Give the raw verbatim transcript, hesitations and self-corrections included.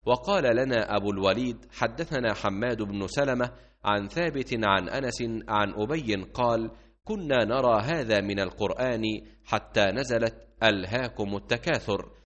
وقال لنا أبو الوليد حدثنا حماد بن سلمة عن ثابت عن أنس عن أبي قال: كنا نرى هذا من القرآن حتى نزلت ألهاكم التكاثر،